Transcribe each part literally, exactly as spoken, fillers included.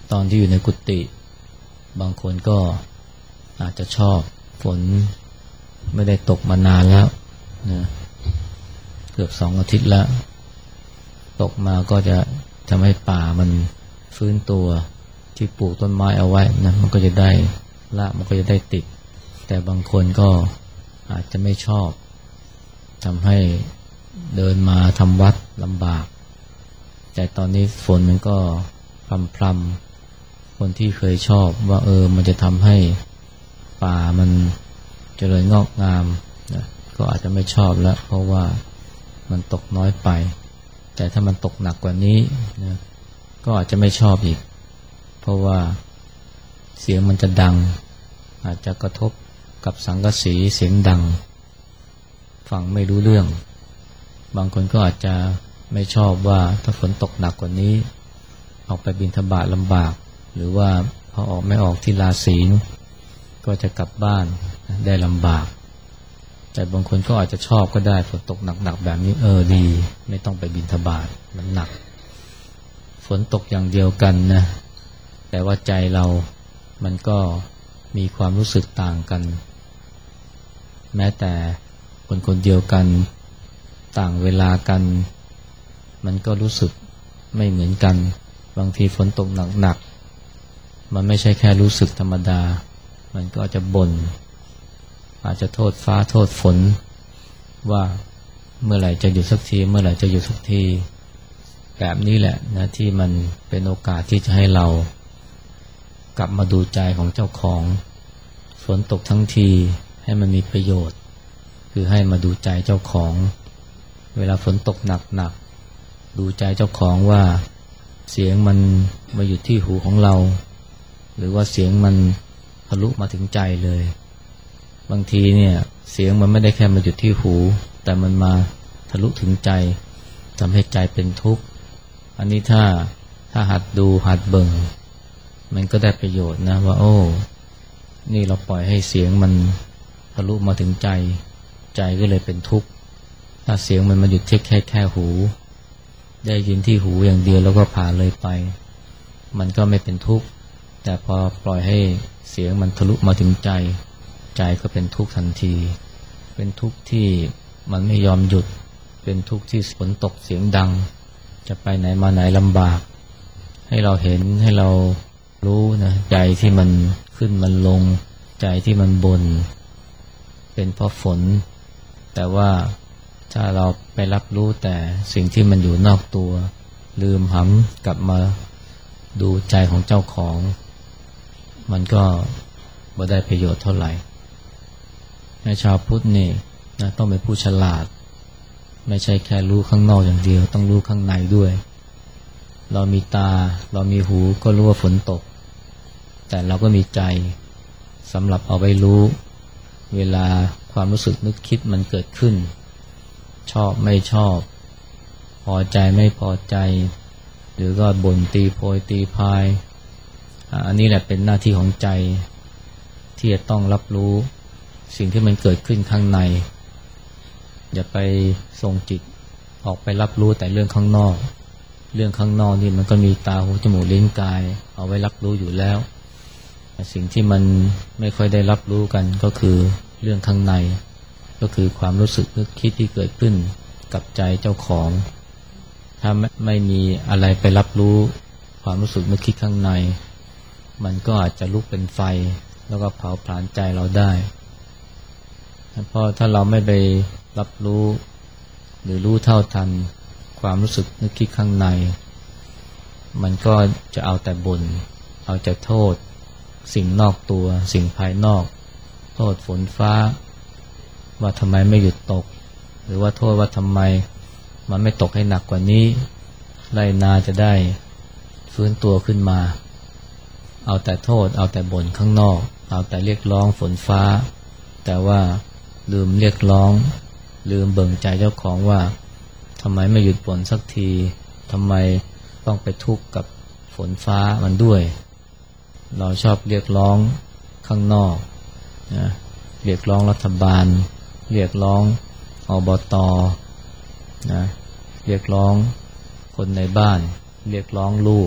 ตอนที่อยู่ในกุฏิบางคนก็อาจจะชอบฝนไม่ได้ตกมานานแล้วนะเกือบสองอาทิตย์แล้วตกมาก็จะทำให้ป่ามันฟื้นตัวที่ปลูกต้นไม้เอาไว้นะมันก็จะได้รากมันก็จะได้ติดแต่บางคนก็อาจจะไม่ชอบทำให้เดินมาทำวัดลำบากแต่ตอนนี้ฝนมันก็พรำพรำคนที่เคยชอบว่าเออมันจะทำให้ป่ามันเจริญงอกงามนะก็อาจจะไม่ชอบแล้วเพราะว่ามันตกน้อยไปแต่ถ้ามันตกหนักกว่านี้นะก็อาจจะไม่ชอบอีกเพราะว่าเสียงมันจะดังอาจจะกระทบกับสังกะสีเสียงดังฟังไม่รู้เรื่องบางคนก็อาจจะไม่ชอบว่าถ้าฝนตกหนักกว่านี้ออกไปบิณฑบาตลำบากหรือว่าพอออกไม่ออกที่ลาศีลก็จะกลับบ้านได้ลำบากแต่บางคนก็อาจจะชอบก็ได้ฝนตกหนักๆแบบนี้เออดีไม่ต้องไปบิณฑบาตมันหนักฝนตกอย่างเดียวกันนะแต่ว่าใจเรามันก็มีความรู้สึกต่างกันแม้แต่คนคนเดียวกันต่างเวลากันมันก็รู้สึกไม่เหมือนกันบางทีฝนตกหนักๆมันไม่ใช่แค่รู้สึกธรรมดามันก็อาจจะบ่นอาจจะโทษฟ้าโทษฝนว่าเมื่อไหร่จะหยุดสักทีเมื่อไหร่จะหยุดสักทีแบบนี้แหละนะที่มันเป็นโอกาสที่จะให้เรากลับมาดูใจของเจ้าของฝนตกทั้งทีให้มันมีประโยชน์คือให้มาดูใจเจ้าของเวลาฝนตกหนักๆดูใจเจ้าของว่าเสียงมันมาอยู่ที่หูของเราหรือว่าเสียงมันทะลุมาถึงใจเลยบางทีเนี่ยเสียงมันไม่ได้แค่มาอยู่ที่หูแต่มันมาทะลุถึงใจทำให้ใจเป็นทุกข์อันนี้ถ้าถ้าหัดดูหัดเบิ่งมันก็ได้ประโยชน์นะว่าโอ้นี่เราปล่อยให้เสียงมันทะลุมาถึงใจใจก็เลยเป็นทุกข์ถ้าเสียงมันมาหยุดแค่แค่แค่หูได้ยินที่หูอย่างเดียวแล้วก็ผ่านเลยไปมันก็ไม่เป็นทุกข์แต่พอปล่อยให้เสียงมันทะลุมาถึงใจใจก็เป็นทุกข์ทันทีเป็นทุกข์ที่มันไม่ยอมหยุดเป็นทุกข์ที่ฝนตกเสียงดังจะไปไหนมาไหนลำบากให้เราเห็นให้เรารู้นะใจที่มันขึ้นมันลงใจที่มันบ่นเป็นเพราะฝนแต่ว่าถ้าเราไปรับรู้แต่สิ่งที่มันอยู่นอกตัวลืมหันกลับมาดูใจของเจ้าของมันก็บ่ได้ประโยชน์เท่าไหร่ในชาวพุทธนี่นะต้องเป็นผู้ฉลาดไม่ใช่แค่รู้ข้างนอกอย่างเดียวต้องรู้ข้างในด้วยเรามีตาเรามีหูก็รู้ว่าฝนตกแต่เราก็มีใจสำหรับเอาไว้รู้เวลาความรู้สึกนึกคิดมันเกิดขึ้นชอบไม่ชอบพอใจไม่พอใจหรือก็บ่นตีโพยตีพายอันนี้แหละเป็นหน้าที่ของใจที่จะต้องรับรู้สิ่งที่มันเกิดขึ้นข้างในอย่าไปส่งจิตออกไปรับรู้แต่เรื่องข้างนอกเรื่องข้างนอกนี่มันก็มีตาหูจมูกลิ้นกายเอาไว้รับรู้อยู่แล้วสิ่งที่มันไม่ค่อยได้รับรู้กันก็คือเรื่องข้างในก็คือความรู้สึกนึกคิดที่เกิดขึ้นกับใจเจ้าของถ้าไม่มีอะไรไปรับรู้ความรู้สึกนึกคิดข้างในมันก็อาจจะลุกเป็นไฟแล้วก็เผาผลาญใจเราได้เพราะถ้าเราไม่ไปรับรู้หรือรู้เท่าทันความรู้สึกนึกคิดข้างในมันก็จะเอาแต่บ่นเอาแต่โทษสิ่งนอกตัวสิ่งภายนอกโทษฝนฟ้าว่าทำไมไม่หยุดตกหรือว่าโทษว่าทำไมมันไม่ตกให้หนักกว่านี้ไรนาจะได้ฟื้นตัวขึ้นมาเอาแต่โทษเอาแต่บ่นข้างนอกเอาแต่เรียกร้องฝนฟ้าแต่ว่าลืมเรียกร้องลืมเบิ่งใจเจ้าของว่าทำไมไม่หยุดฝนสักทีทำไมต้องไปทุกข์กับฝนฟ้ามันด้วยเราชอบเรียกร้องข้างนอกนะเรียกร้องรัฐบาลเรียกร้องอบต.นะเรียกร้องคนในบ้านเรียกร้องลูก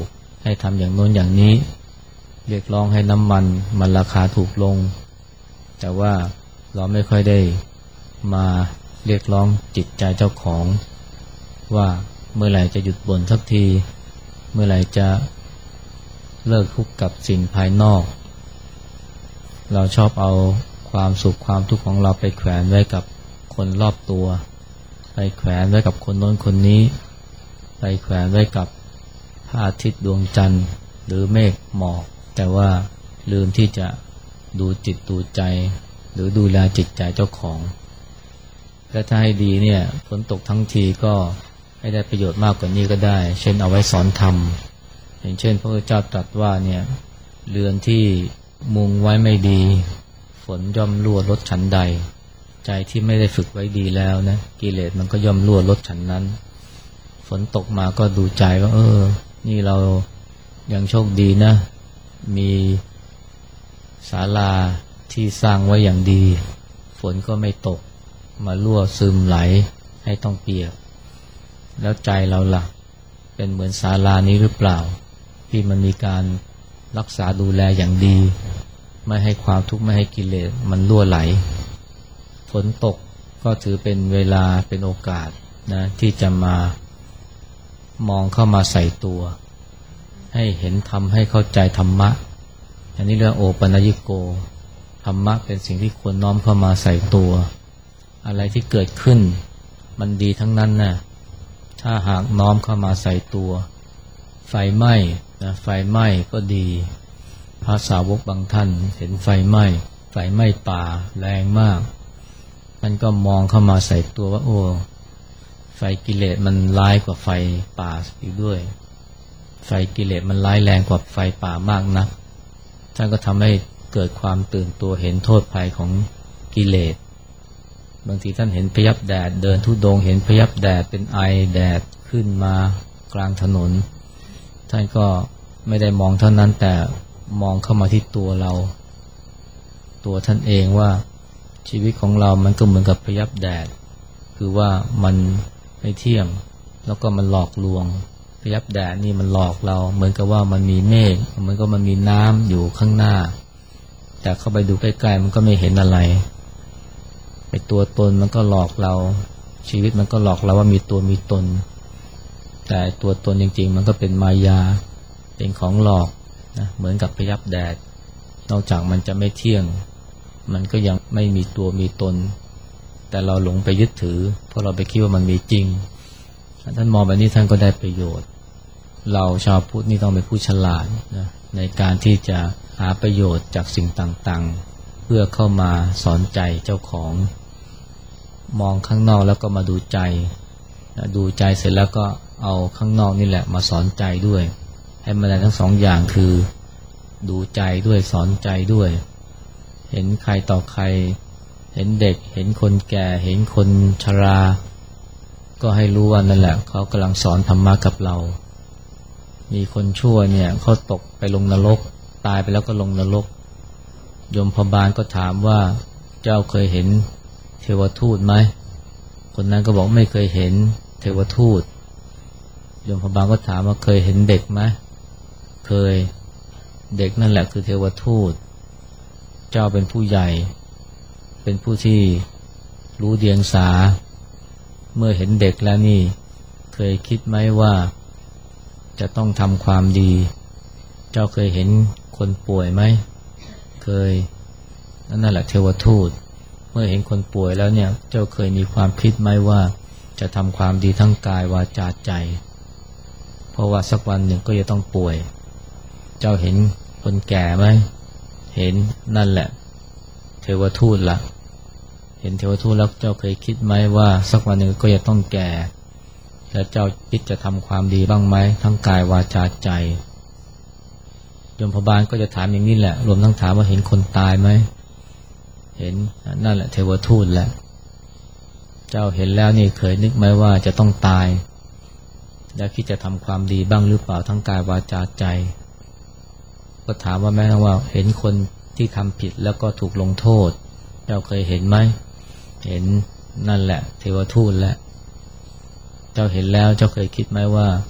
ให้ทำอย่างโน้นอย่างนี้เรียกร้องให้น้ำมันมันราคาถูกลงแต่ว่าเราไม่ค่อยได้มาเรียกร้องจิตใจเจ้าของว่าเมื่อไหร่จะหยุดบ่นสักทีเมื่อไหร่จะเลิกทุกข์กับสิ่งภายนอกเราชอบเอาความสุขความทุกข์ของเราไปแขวนไว้กับคนรอบตัวไปแขวนไว้กับคนโน้นคนนี้ไปแขวนไว้กับพระอาทิตย์ดวงจันทร์หรือเมฆหมอกแต่ว่าลืมที่จะดูจิตดูใจหรือดูแลจิตใจเจ้าของและถ้าให้ดีเนี่ยฝนตกทั้งทีก็ให้ได้ประโยชน์มากกว่านี้ก็ได้เช่นเอาไว้สอนธรรมอย่างเช่นพระพุทธเจ้าตรัสว่าเนี่ยเรือนที่มุงไว้ไม่ดีฝนย่อมรั่วรดฉันใดใจที่ไม่ได้ฝึกไว้ดีแล้วนะกิเลสมันก็ย่อมรั่วรดฉันนั้นฝนตกมาก็ดูใจว่าเออนี่เรายังโชคดีนะมีศาลาที่สร้างไว้อย่างดีฝนก็ไม่ตกมารั่วซึมไหลให้ต้องเปียกแล้วใจเราล่ะเป็นเหมือนศาลานี้หรือเปล่าที่มันมีการรักษาดูแลอย่างดีไม่ให้ความทุกข์ไม่ให้กิเลสมันรั่วไหลฝนตกก็ถือเป็นเวลาเป็นโอกาสนะที่จะมามองเข้ามาใส่ตัวให้เห็นธรรมให้เข้าใจธรรมะอันนี้เรื่องโอปัญญิโกธรรมะเป็นสิ่งที่ควรน้อมเข้ามาใส่ตัวอะไรที่เกิดขึ้นมันดีทั้งนั้นนะถ้าหากน้อมเข้ามาใส่ตัวไฟไหม้นะไฟไหม้ก็ดีพระสาวกบางท่านเห็นไฟไหม้ไฟไหม้ป่าแรงมากมันก็มองเข้ามาใส่ตัวว่าโอ้ไฟกิเลสมันร้ายกว่าไฟป่าอีกด้วยไฟกิเลสมันร้ายแรงกว่าไฟป่ามากนักท่านก็ทำให้เกิดความตื่นตัวเห็นโทษภัยของกิเลสบางทีท่านเห็นพยับแดดเดินธุดงค์เห็นพยับแดดเป็นไอแดดขึ้นมากลางถนนท่านก็ไม่ได้มองเท่านั้นแต่มองเข้ามาที่ตัวเราตัวท่านเองว่าชีวิตของเรามันก็เหมือนกับพยับแดดคือว่ามันไม่เที่ยงแล้วก็มันหลอกลวงพยับแดดนี่มันหลอกเราเหมือนกับว่ามันมีเมฆเหมือนกับมันมีน้ำอยู่ข้างหน้าแต่เข้าไปดูใกล้ๆมันก็ไม่เห็นอะไรไอ้ตัวตนมันก็หลอกเราชีวิตมันก็หลอกเราว่ามีตัวมีตนแต่ตัวตนจริงๆมันก็เป็นมายาเป็นของหลอกนะเหมือนกับพยับแดดนอกจากมันจะไม่เที่ยงมันก็ยังไม่มีตัวมีตนแต่เราหลงไปยึดถือเพราะเราไปคิดว่ามันมีจริงท่านมองแบบนี้ท่านก็ได้ประโยชน์เราชาวพุทธนี่ต้องเป็นผู้ฉลาดนะในการที่จะหาประโยชน์จากสิ่งต่างๆเพื่อเข้ามาสอนใจเจ้าของมองข้างนอกแล้วก็มาดูใจนะดูใจเสร็จแล้วก็เอาข้างนอกนี่แหละมาสอนใจด้วยให้มันได้ทั้งสองอย่างคือดูใจด้วยสอนใจด้วยเห็นใครต่อใครเห็นเด็กเห็นคนแก่เห็นคนชราก็ให้รู้ว่านั่นแหละเขากำลังสอนธรรมะกับเรามีคนชั่วเนี่ยเขาตกไปลงนรกตายไปแล้วก็ลงนรกยมพบาลก็ถามว่าเจ้าเคยเห็นเทวทูตไหมคนนั้นก็บอกไม่เคยเห็นเทวทูตยมพบาลก็ถามว่าเคยเห็นเด็กไหมเคยเด็กนั่นแหละคือเทวทูตเจ้าเป็นผู้ใหญ่เป็นผู้ที่รู้เดียงสาเมื่อเห็นเด็กแล้วนี่เคยคิดไหมว่าจะต้องทำความดีเจ้าเคยเห็นคนป่วยไหมเคยนั่นแหละเทวทูตเมื่อเห็นคนป่วยแล้วเนี่ยเจ้าเคยมีความคิดไหมว่าจะทำความดีทั้งกายวาจาใจเพราะว่าสักวันหนึ่งก็จะต้องป่วยเจ้าเห็นคนแก่ไหมเห็นนั่นแหละเทวทูตละเห็นเทวทูตแล้วเจ้าเคยคิดไหมว่าสักวันหนึ่งก็จะต้องแก่แล้วเจ้าคิดจะทำความดีบ้างไหมทั้งกายวาจาใจยมพบาลก็จะถามอย่างนี้แหละรวมทั้งถามว่าเห็นคนตายไหมเห็นนั่นแหละเทวทูตแหละเจ้าเห็นแล้วนี่เคยนึกไหมว่าจะต้องตายแล้วคิดจะทำความดีบ้างหรือเปล่าทั้งกายวาจาใจก็ถามว่าแม้ว่าเห็นคนที่ทำผิดแล้วก็ถูกลงโทษเจ้าเคยเห็นไหมเห็นนั่นแหละเทวทูตแหละเจ้าเห็นแล้วเจ้าเคยคิดไหมว่า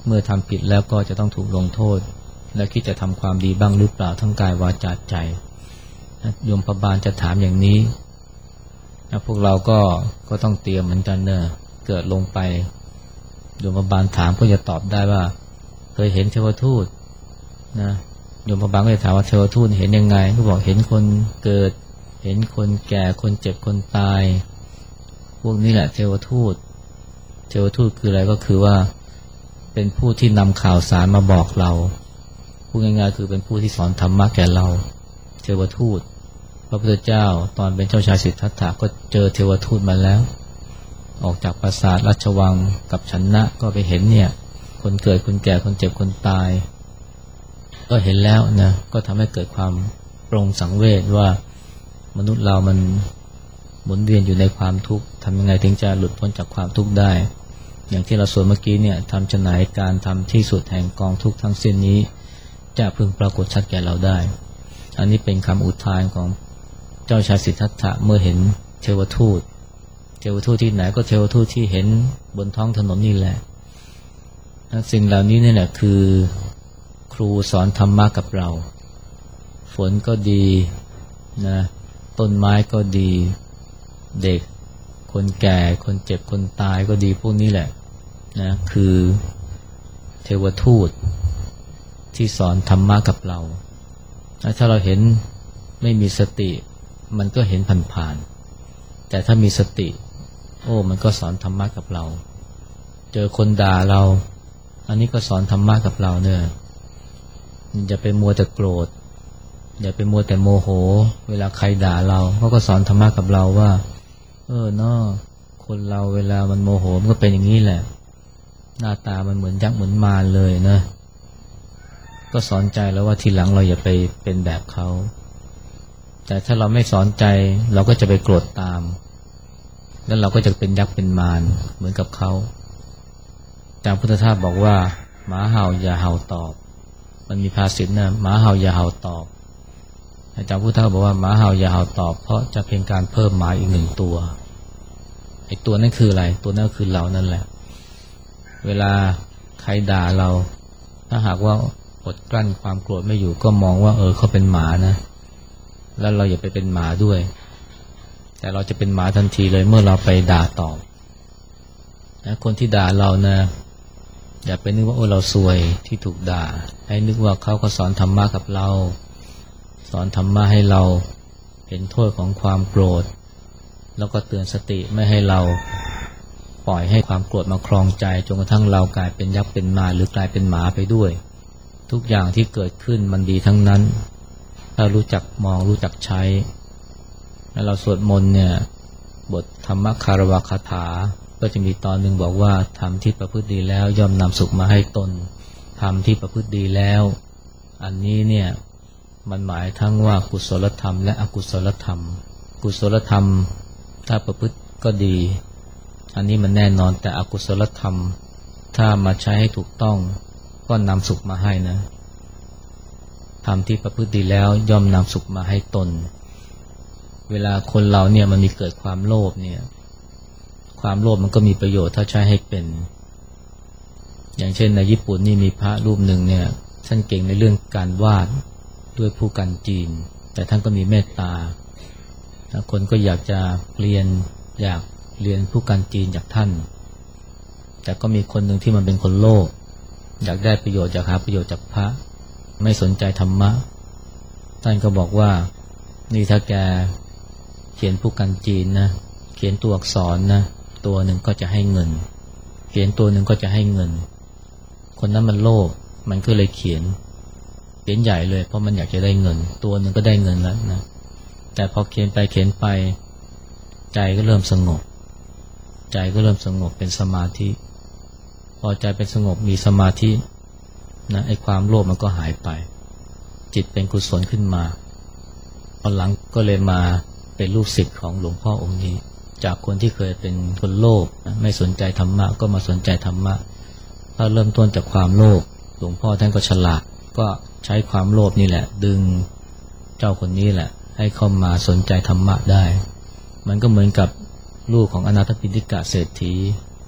เมื่อทำผิดแล้วก็จะต้องถูกลงโทษและคิดจะทำความดีบ้างหรือเปล่าทั้งกายวาจาใจโยมพบาลจะถามอย่างนี้พวกเราก็ก็ต้องเตรียมเหมือนกันเนอะเกิดลงไปโยมพบาลถามก็จะตอบได้ว่าเคยเห็นเทวทูตนะโยมพบาลก็จะถามว่าเทวทูตเห็นยังไงก็บอกเห็นคนเกิดเห็นคนแก่คนเจ็บคนตายพวกนี้แหละเทวทูตเทวทูตคืออะไรก็คือว่าเป็นผู้ที่นำข่าวสารมาบอกเราพูดง่ายๆคือเป็นผู้ที่สอนธรรมะแก่เราเทวทูตพระพุทธเจ้าตอนเป็นเจ้าชายสิทธัตถะก็เจอเทวทูตมาแล้วออกจากปราสาทราชวังกับชนะก็ไปเห็นเนี่ยคนเกิดคนแก่คนเจ็บคนตายก็เห็นแล้วนะก็ทำให้เกิดความปรงสังเวชว่ามนุษย์เรามันหมุนเวียนอยู่ในความทุกข์ทำยังไงถึงจะหลุดพ้นจากความทุกข์ได้อย่างที่เราสวดเมื่อกี้เนี่ยทำจะไหนการทำที่สุดแห่งกองทุกข์ทั้งสิ้นนี้จะพึงปรากฏชัดแก่เราได้อันนี้เป็นคำอุทานของเจ้าชายสิทธัตถะเมื่อเห็นเทวทูตเทวทูตที่ไหนก็เทวทูตที่เห็นบนท้องถนนนี่แหละสิ่งเหล่านี้นี่แหละคือครูสอนธรรมะกับเราฝนก็ดีนะต้นไม้ก็ดีเด็กคนแก่คนเจ็บคนตายก็ดีพวกนี้แหละนะคือเทวทูตที่สอนธรรมะกับเราถ้าเราเห็นไม่มีสติมันก็เห็นผ่านๆแต่ถ้ามีสติโอ้มันก็สอนธรรมะกับเราเจอคนด่าเราอันนี้ก็สอนธรรมะกับเราเนี่ยอย่าไปมัวแต่โกรธอย่าไปมัวแต่โมโหเวลาใครด่าเราเขาก็สอนธรรมะกับเราว่าเออเนาะคนเราเวลามันโมโหมันก็เป็นอย่างนี้แหละหน้าตามันเหมือนยักษ์เหมือนมารเลยนะก็สอนใจแล้วว่าทีหลังเราอย่าไปเป็นแบบเขาแต่ถ้าเราไม่สอนใจเราก็จะไปโกรธตามแล้วเราก็จะเป็นยักษ์เป็นมารเหมือนกับเขาอาจารย์พุทธทาสบอกว่าหมาเห่าอย่าเห่าตอบมันมีภาษิตนะหมาเห่าอย่าเห่าตอบอาจารย์พุทธทาสบอกว่าหมาเห่าอย่าเห่าตอบเพราะจะเป็นการเพิ่มหมาอีกหนึ่งตัวไอ้ตัวนั้นคืออะไรตัวนั้นคือเรานั่นแหละเวลาใครด่าเราถ้าหากว่าอดกลั้นความโกรธไม่อยู่ก็มองว่าเออเขาเป็นหมานะแล้วเราอย่าไปเป็นหมาด้วยแต่เราจะเป็นหมาทันทีเลยเมื่อเราไปด่าตอบนะคนที่ด่าเรานะอย่าไปนึกว่าโอ้เราซวยที่ถูกด่าให้นึกว่าเขาก็สอนธรรมะกับเราสอนธรรมะให้เราเห็นโทษของความโกรธแล้วก็เตือนสติไม่ให้เราปล่อยให้ความโกรธมาครองใจจนกระทั่งเรากลายเป็นยักษ์เป็นมารหรือกลายเป็นหมาไปด้วยทุกอย่างที่เกิดขึ้นมันดีทั้งนั้นถ้ารู้จักมองรู้จักใช้แล้วเราสวดมนต์เนี่ยบทธรรมคารวะคาถาก็จะมีตอนหนึ่งบอกว่าธรรมที่ประพฤติดีแล้วย่อมนำสุขมาให้ตนธรรมที่ประพฤติดีแล้วอันนี้เนี่ยมันหมายทั้งว่ากุศลธรรมและอกุศลธรรมกุศลธรรมถ้าประพฤติก็ดีอันนี้มันแน่นอนแต่อกุศลธรรมถ้ามาใช้ให้ถูกต้องก็นำสุขมาให้นะธรรมที่ประพฤติดีแล้วย่อมนำสุขมาให้ตนเวลาคนเราเนี่ยมันมีเกิดความโลภเนี่ยความโลภมันก็มีประโยชน์ถ้าใช้ให้เป็นอย่างเช่นในญี่ปุ่นนี่มีพระรูปหนึ่งเนี่ยท่านเก่งในเรื่องการวาดด้วยผู้กันจีนแต่ท่านก็มีเมตตาคนก็อยากจะเรียนอยากเรียนผู้กันจีนจากท่านแต่ก็มีคนหนึ่งที่มันเป็นคนโลภอยากได้ประโยชน์อยากหาประโยชน์จากพระไม่สนใจธรรมะท่านก็บอกว่านี่ถ้าแกเขียนผู้กันจีนนะเขียนตัวอักษรนะตัวหนึ่งก็จะให้เงินเขียนตัวหนึ่งก็จะให้เงินคนนั้นมันโลภมันก็เลยเขียนเขียนใหญ่เลยเพราะมันอยากจะได้เงินตัวหนึ่งก็ได้เงินแล้วนะแต่พอเขียนไปเขียนไปใจก็เริ่มสงบใจก็เริ่มสงบเป็นสมาธิพอใจเป็นสงบมีสมาธินะไอ้ความโลภมันก็หายไปจิตเป็นกุศลขึ้นมาตอนหลังก็เลยมาเป็นลูกศิษย์ของหลวงพ่อองค์นี้จากคนที่เคยเป็นคนโลภนะไม่สนใจธรรมะก็มาสนใจธรรมะถ้าเริ่มต้นจากความโลภหลวงพ่อท่านก็ฉลาดก็ใช้ความโลภนี่แหละดึงเจ้าคนนี้แหละให้เข้ามาสนใจธรรมะได้มันก็เหมือนกับลูกของอนาถปิณฑิกะเศรษฐี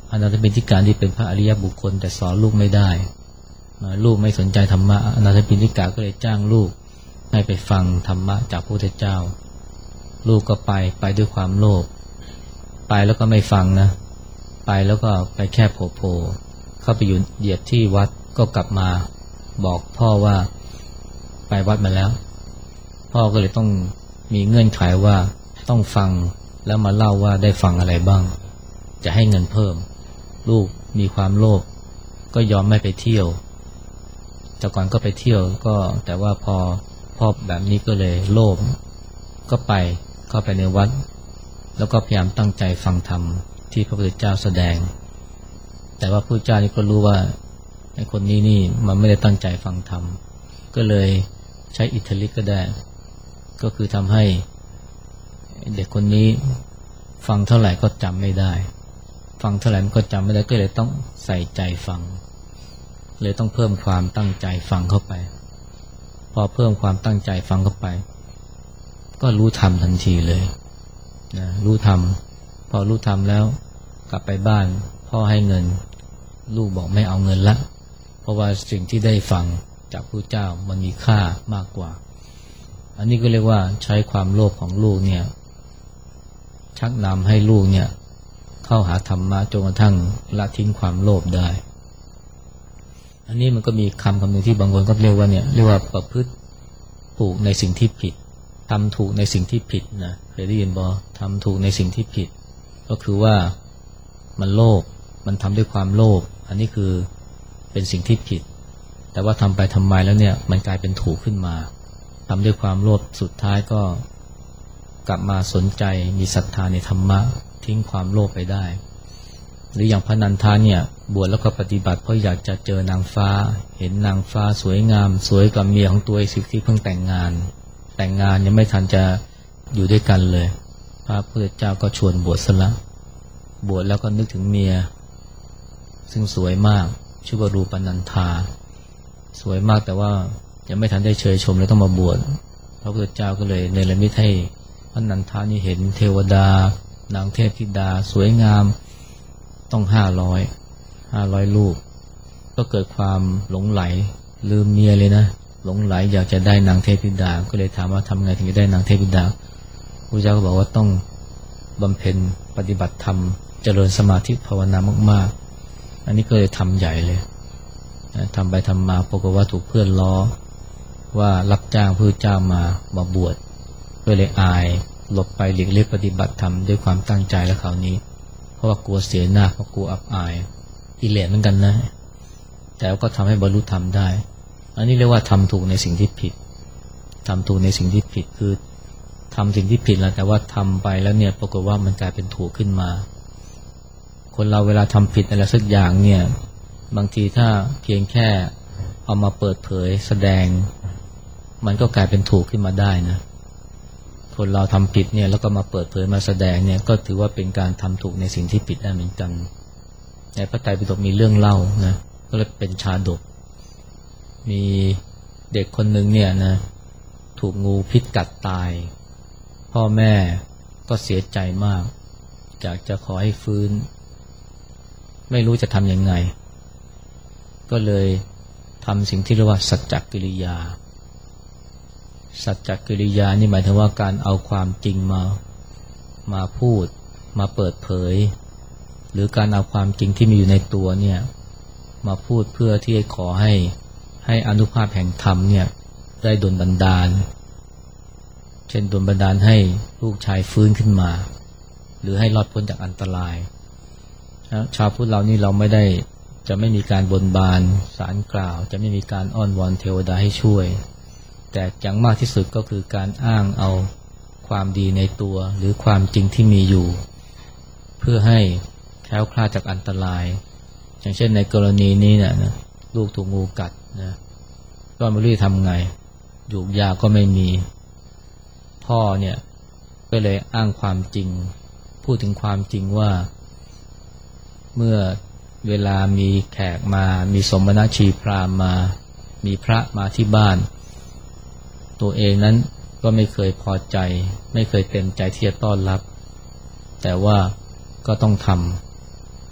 อนาถบิณฑิกาที่เป็นพระอริยบุคคลแต่สอนลูกไม่ได้ลูกไม่สนใจธรรมะอนาถบิณฑิกาก็เลยจ้างลูกให้ไปฟังธรรมะจากพระพุทธเจ้าลูกก็ไปไปด้วยความโลภไปแล้วก็ไม่ฟังนะไปแล้วก็ไปแค่โผล่ๆเข้าไปอยู่เหยียดที่วัดก็กลับมาบอกพ่อว่าไปวัดมาแล้วพ่อก็เลยต้องมีเงื่อนไขว่าต้องฟังแล้วมาเล่าว่าได้ฟังอะไรบ้างจะให้เงินเพิ่มลูกมีความโลภก็ยอมไม่ไปเที่ยวแต่ก่อนก็ไปเที่ยวก็แต่ว่าพอพ่อแบบนี้ก็เลยโลภก็ไปเข้าไปในวัดแล้วก็พยายามตั้งใจฟังธรรมที่พระพุทธเจ้าแสดงแต่ว่าพระพุทธเจ้านี่ก็รู้ว่าไอ้คนนี้นี่มันไม่ได้ตั้งใจฟังธรรมก็เลยใช้อิทธิฤทธิ์ก็ได้ก็คือทำให้เด็กคนนี้ฟังเท่าไหร่ก็จำไม่ได้ฟังเท่าไหร่มันก็จำไม่ได้ก็เลยต้องใส่ใจฟังเลยต้องเพิ่มความตั้งใจฟังเข้าไปพอเพิ่มความตั้งใจฟังเข้าไปก็รู้ธรรมทันทีเลยนะรู้ธรรมพอรู้ธรรมแล้วกลับไปบ้านพ่อให้เงินลูกบอกไม่เอาเงินละเพราะว่าสิ่งที่ได้ฟังจากพระเจ้ามันมีค่ามากกว่าอันนี้ก็เรียกว่าใช้ความโลภของลูกเนี่ยชักนำให้ลูกเนี่ยเข้าหาธรรมะจนกระทั่งละทิ้งความโลภได้อันนี้มันก็มีคำคำหนึ่งที่บางคนก็เรียกว่าเนี่ยเรียกว่าประพฤติถูกในสิ่งที่ผิดทำถูกในสิ่งที่ผิดนะเคยได้ยินบ่ทำถูกในสิ่งที่ผิดก็คือว่ามันโลภมันทำด้วยความโลภอันนี้คือเป็นสิ่งที่ผิดแต่ว่าทำไปทำไมแล้วเนี่ยมันกลายเป็นถูกขึ้นมาทำด้วยความโลภสุดท้ายก็กลับมาสนใจมีศรัทธาในธรรมะทิ้งความโลภไปได้หรืออย่างพระนันทาเนี่ยบวชแล้วก็ปฏิบัติเพราะอยากจะเจอนางฟ้าเห็นนางฟ้าสวยงามสวยกว่าเมียของตัวเองที่เพิ่งแต่งงานแต่งงานยังไม่ทันจะอยู่ด้วยกันเลยพระพุทธเจ้าก็ชวนบวชซะละบวชแล้วก็นึกถึงเมียซึ่งสวยมากชื่อว่ารูปนันทาสวยมากแต่ว่ายังไม่ทันได้เชยชมแล้วต้องมาบวชพระพุทธเจ้าก็เลยเนรมิตให้พระนันทานี่เห็นเทวดานางเทพธิดาสวยงามต้องห้าร้อยห้าร้อยลูกก็เกิดความหลงไหลลืมเมียเลยนะหลงไหลอยากจะได้นางเทพธิดาก็เลยถามว่าทำไงถึงจะได้นางเทพธิดาพระเจ้าก็บอกว่าต้องบำเพ็ญปฏิบัติธรรมเจริญสมาธิภาวนามากๆอันนี้ก็เลยทำใหญ่เลยทำไปทำมาปรากฏว่าถูกเพื่อนล้อว่ารับจ้างพระเจ้ามามาบวชก็เลยอายหลบไปหลีกเลี่ยงปฏิบัติธรรมด้วยความตั้งใจและคราวนี้เพราะว่ากลัวเสียหน้าเพราะกลัวอับอายกิเลสเหมือนกันนะแต่ก็ทำให้บรรลุธรรมได้อันนี้เรียกว่าทำถูกในสิ่งที่ผิดทำถูกในสิ่งที่ผิดคือทำสิ่งที่ผิดแล้วแต่ว่าทำไปแล้วเนี่ยปรากฏว่ามันกลายเป็นถูกขึ้นมาคนเราเวลาทำผิดอะไรสักอย่างเนี่ยบางทีถ้าเพียงแค่เอามาเปิดเผยแสดงมันก็กลายเป็นถูกขึ้นมาได้นะคนเราทำผิดเนี่ยแล้วก็มาเปิดเผยมาแสดงเนี่ยก็ถือว่าเป็นการทำถูกในสิ่งที่ผิดได้เหมือนกันในพระไตรปิฎกมีเรื่องเล่านะก็เลยเป็นชาดกมีเด็กคนหนึ่งเนี่ยนะถูกงูพิษกัดตายพ่อแม่ก็เสียใจมากอยากจะขอให้ฟื้นไม่รู้จะทำยังไงก็เลยทำสิ่งที่เรียกว่าสัจจกิริยาสัจจกิริยานี่หมายถึงว่าการเอาความจริงมามาพูดมาเปิดเผยหรือการเอาความจริงที่มีอยู่ในตัวเนี่ยมาพูดเพื่อที่จะขอให้ให้อานุภาพแห่งธรรมเนี่ยได้ดลบันดาลเช่นดลบันดาลให้ลูกชายฟื้นขึ้นมาหรือให้รอดพ้นจากอันตรายนะชาวพุทธเรานี่เราไม่ได้จะไม่มีการบนบานศาลกล่าวจะไม่มีการอ้อนวอนเทวดาให้ช่วยแต่อย่างมากที่สุดก็คือการอ้างเอาความดีในตัวหรือความจริงที่มีอยู่เพื่อให้แคล้วคลาดจากอันตรายอย่างเช่นในกรณีนี้เนี่ยนะลูกถูกงูกัดนะก็ไม่รู้จะทำไงหยูกยาก็ไม่มีพ่อเนี่ยก็เลยอ้างความจริงพูดถึงความจริงว่าเมื่อเวลามีแขกมามีสมณชีพราหมณ์มามีพระมาที่บ้านตัวเองนั้นก็ไม่เคยพอใจไม่เคยเต็มใจที่จะต้อนรับแต่ว่าก็ต้องทำ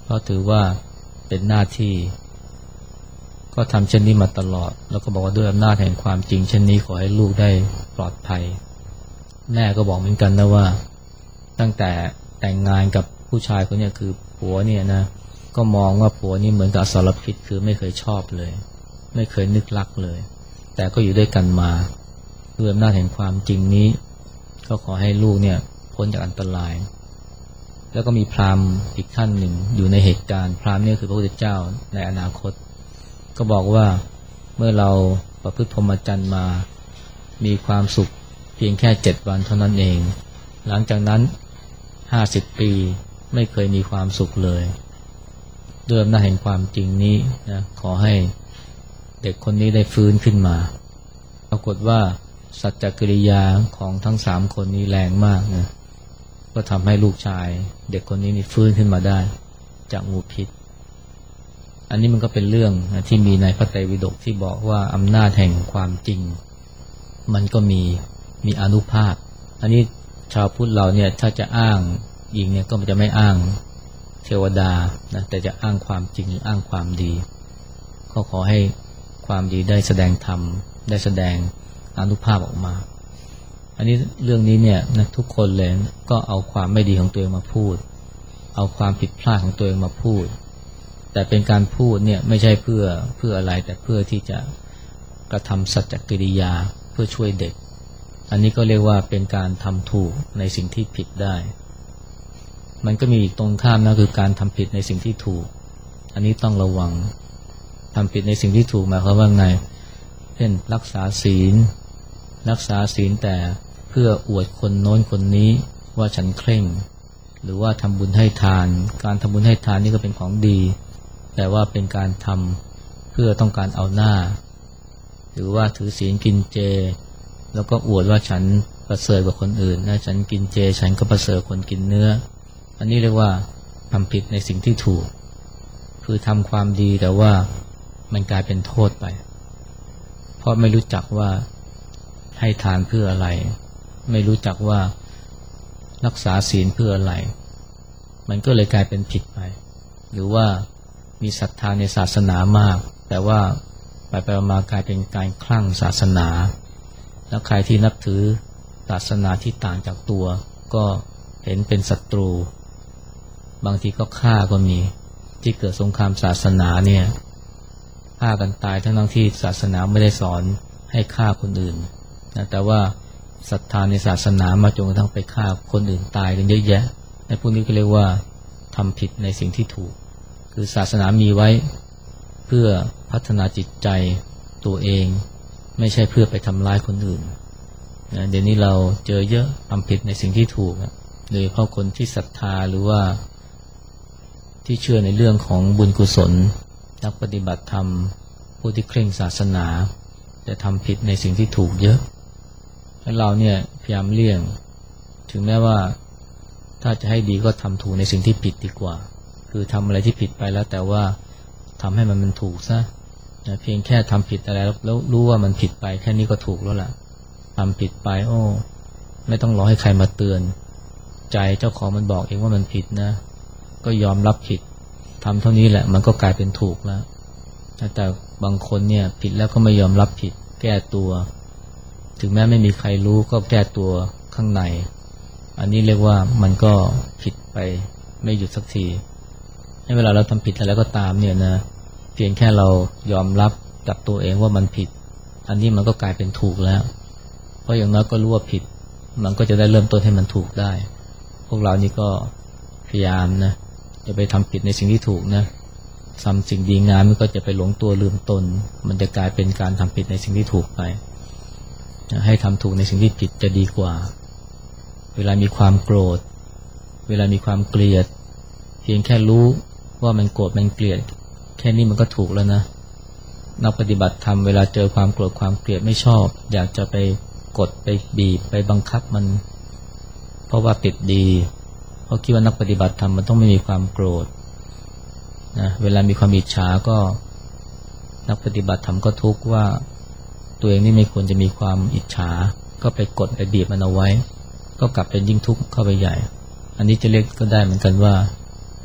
เพราะถือว่าเป็นหน้าที่ก็ทำเช่นนี้มาตลอดแล้วก็บอกว่าด้วยอำนาจแห่งความจริงเช่นนี้ขอให้ลูกได้ปลอดภัยแม่ก็บอกเหมือนกันนะว่าตั้งแต่แต่งงานกับผู้ชายคนนี้คือผัวเนี่ยนะก็มองว่าผัวนี่เหมือนกับอสรพิษคือไม่เคยชอบเลยไม่เคยนึกรักเลยแต่ก็อยู่ด้วยกันมาด้วยอำนาจแห่งความจริงนี้ก็ขอให้ลูกเนี่ยพ้นจากอันตรายแล้วก็มีพราหมณ์อีกท่านหนึ่งอยู่ในเหตุการณ์พราหมณ์นี่คือพระพุทธเจ้าในอนาคตก็บอกว่าเมื่อเราประพฤติพรหมจรรย์มามีความสุขเพียงแค่เจ็ดวันเท่านั้นเองหลังจากนั้นห้าสิบปีไม่เคยมีความสุขเลยด้วยอำนาจแห่งความจริงนี้นะขอให้เด็กคนนี้ได้ฟื้นขึ้นมาปรากฏว่าสัจจกิริยาของทั้งสามคนนี้แรงมากนะก็ทำให้ลูกชายเด็กคนนี้นี่ฟื้นขึ้นมาได้จากงูพิษอันนี้มันก็เป็นเรื่องนะที่มีในพระไตรปิฎกที่บอกว่าอำนาจแห่งความจริงมันก็มีมีอานุภาพอันนี้ชาวพุทธเราเนี่ยถ้าจะอ้างยิงเนี่ยก็จะไม่อ้างเทวดานะแต่จะอ้างความจริงหรืออ้างความดีก็ขอให้ความดีได้แสดงธรรมได้แสดงอานุภาพออกมาอันนี้เรื่องนี้เนี่ยนะทุกคนเลยก็เอาความไม่ดีของตัวเองมาพูดเอาความผิดพลาดของตัวเองมาพูดแต่เป็นการพูดเนี่ยไม่ใช่เพื่อเพื่ออะไรแต่เพื่อที่จะกระทำสัจจกิริยาเพื่อช่วยเด็กอันนี้ก็เรียกว่าเป็นการทำถูกในสิ่งที่ผิดได้มันก็มีอีกตรงข้ามนะคือการทำผิดในสิ่งที่ถูกอันนี้ต้องระวังทำผิดในสิ่งที่ถูกหมายความว่าไงเช่นรักษาศีลรักษาศีลแต่เพื่ออวดคนโน้นคนนี้ว่าฉันเคร่งหรือว่าทำบุญให้ทานการทำบุญให้ทานนี่ก็เป็นของดีแต่ว่าเป็นการทำเพื่อต้องการเอาหน้าหรือว่าถือศีลกินเจแล้วก็อวดว่าฉันประเสริฐกว่าคนอื่นนะฉันกินเจฉันก็ประเสริฐคนกินเนื้ออันนี้เรียกว่าทำผิดในสิ่งที่ถูกคือทำความดีแต่ว่ามันกลายเป็นโทษไปเพราะไม่รู้จักว่าให้ทานเพื่ออะไรไม่รู้จักว่ารักษาศีลเพื่ออะไรมันก็เลยกลายเป็นผิดไปหรือว่ามีศรัทธาในศาสนามากแต่ว่าไปไปมากลายเป็นการคลั่งศาสนาแล้วใครที่นับถือศาสนาที่ต่างจากตัวก็เห็นเป็นศัตรูบางทีก็ฆ่าก็มีที่เกิดสงครามศาสนาเนี่ยฆ่ากันตายทั้งๆที่ศาสนาไม่ได้สอนให้ฆ่าคนอื่นนะแต่ว่าศรัทธาในศาสนามาจนกระทั่งไปฆ่าคนอื่นตายกันเยอะแยะในพวกนี้ก็เรียกว่าทำผิดในสิ่งที่ถูกคือศาสนามีไว้เพื่อพัฒนาจิตใจตัวเองไม่ใช่เพื่อไปทำร้ายคนอื่นนะเดี๋ยวนี้เราเจอเยอะทำผิดในสิ่งที่ถูกนะโดยเฉพาะคนที่ศรัทธาหรือว่าที่เชื่อในเรื่องของบุญกุศลนักปฏิบัติธรรมผู้ที่เคร่งศาสนาจะทำผิดในสิ่งที่ถูกเยอะและเราเนี่ยพยายามเลี่ยงถึงแม้ว่าถ้าจะให้ดีก็ทำถูกในสิ่งที่ผิดดีกว่าคือทำอะไรที่ผิดไปแล้วแต่ว่าทำให้มันมันถูกซะเพียงแค่ทำผิดอะไรแล้วรู้ว่ามันผิดไปแค่นี้ก็ถูกแล้วล่ะทำผิดไปโอ้ไม่ต้องรอให้ใครมาเตือนใจเจ้าของมันบอกเองว่ามันผิดนะก็ยอมรับผิดทำเท่านี้แหละมันก็กลายเป็นถูกแล้วแต่บางคนเนี่ยผิดแล้วก็ไม่ยอมรับผิดแก้ตัวถึงแม้ไม่มีใครรู้ก็แก้ตัวข้างในอันนี้เรียกว่ามันก็ผิดไปไม่หยุดสักทีให้เวลาเราทำผิดอะไรก็ตามเนี่ยนะเพียงแค่เรายอมรับกับตัวเองว่ามันผิดอันนี้มันก็กลายเป็นถูกแล้วเพราะอย่างน้อยก็รู้ว่าผิดมันก็จะได้เริ่มต้นให้มันถูกได้พวกเรานี่ก็พยายามนะจะไปทำผิดในสิ่งที่ถูกนะทำสิ่งดีงามมันก็จะไปหลงตัวลืมตนมันจะกลายเป็นการทำผิดในสิ่งที่ถูกไปให้ทำถูกในสิ่งที่ผิดจะดีกว่าเวลามีความโกรธเวลามีความเกลียดเพียงแค่รู้ว่ามันโกรธมันเกลียดแค่นี้มันก็ถูกแล้วนะนักปฏิบัติธรรมเวลาเจอความโกรธความเกลียดไม่ชอบอยากจะไปกดไปบีบไปบังคับมันเพราะว่าติดดีเพราะคิดว่านักปฏิบัติธรรมมันต้องไม่มีความโกรธนะเวลามีความอิจฉาก็นักปฏิบัติธรรมก็ทุกข์ว่าตัวเองนี่ไม่ควรจะมีความอิจฉาก็ไปกดไปบีบมันเอาไว้ก็กลับเป็นยิ่งทุกข์เข้าไปใหญ่อันนี้จะเรียกก็ได้เหมือนกันว่าเ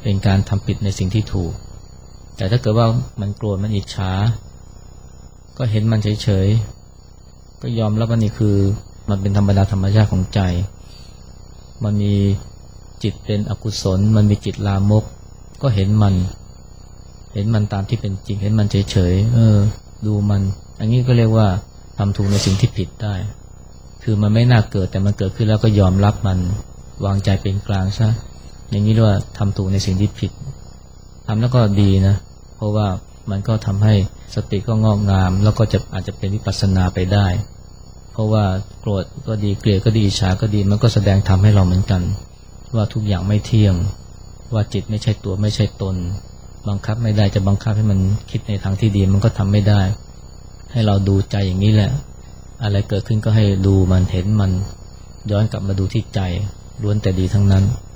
เป็นการทำผิดในสิ่งที่ถูกแต่ถ้าเกิดว่ามันโกรธมันอิจฉาก็เห็นมันเฉยๆก็ยอมรับว่านี่คือมันเป็นธรรมดาธรรมชาติของใจมันมีจิตเป็นอกุศลมันมีจิตลามกก็เห็นมันเห็นมันตามที่เป็นจริงเห็นมันเฉยๆเออดูมันอันนี้ก็เรียกว่าทำถูกในสิ่งที่ผิดได้คือมันไม่น่าเกิดแต่มันเกิดขึ้นแล้วก็ยอมรับมันวางใจเป็นกลางซะอย่างนี้เรียกว่าทำถูกในสิ่งที่ผิดทำแล้วก็ดีนะเพราะว่ามันก็ทำให้สติก็งอกงามแล้วก็จะอาจจะเป็นวิปัสสนาไปได้เพราะว่าโกรธก็ดีเกลียดก็ดีอิจฉาก็ดีมันก็แสดงทำให้เราเหมือนกันว่าทุกอย่างไม่เที่ยงว่าจิตไม่ใช่ตัวไม่ใช่ตนบังคับไม่ได้จะบังคับให้มันคิดในทางที่ดีมันก็ทำไม่ได้ให้เราดูใจอย่างนี้แหละอะไรเกิดขึ้นก็ให้ดูมันเห็นมันย้อนกลับมาดูที่ใจล้วนแต่ดีทั้งนั้น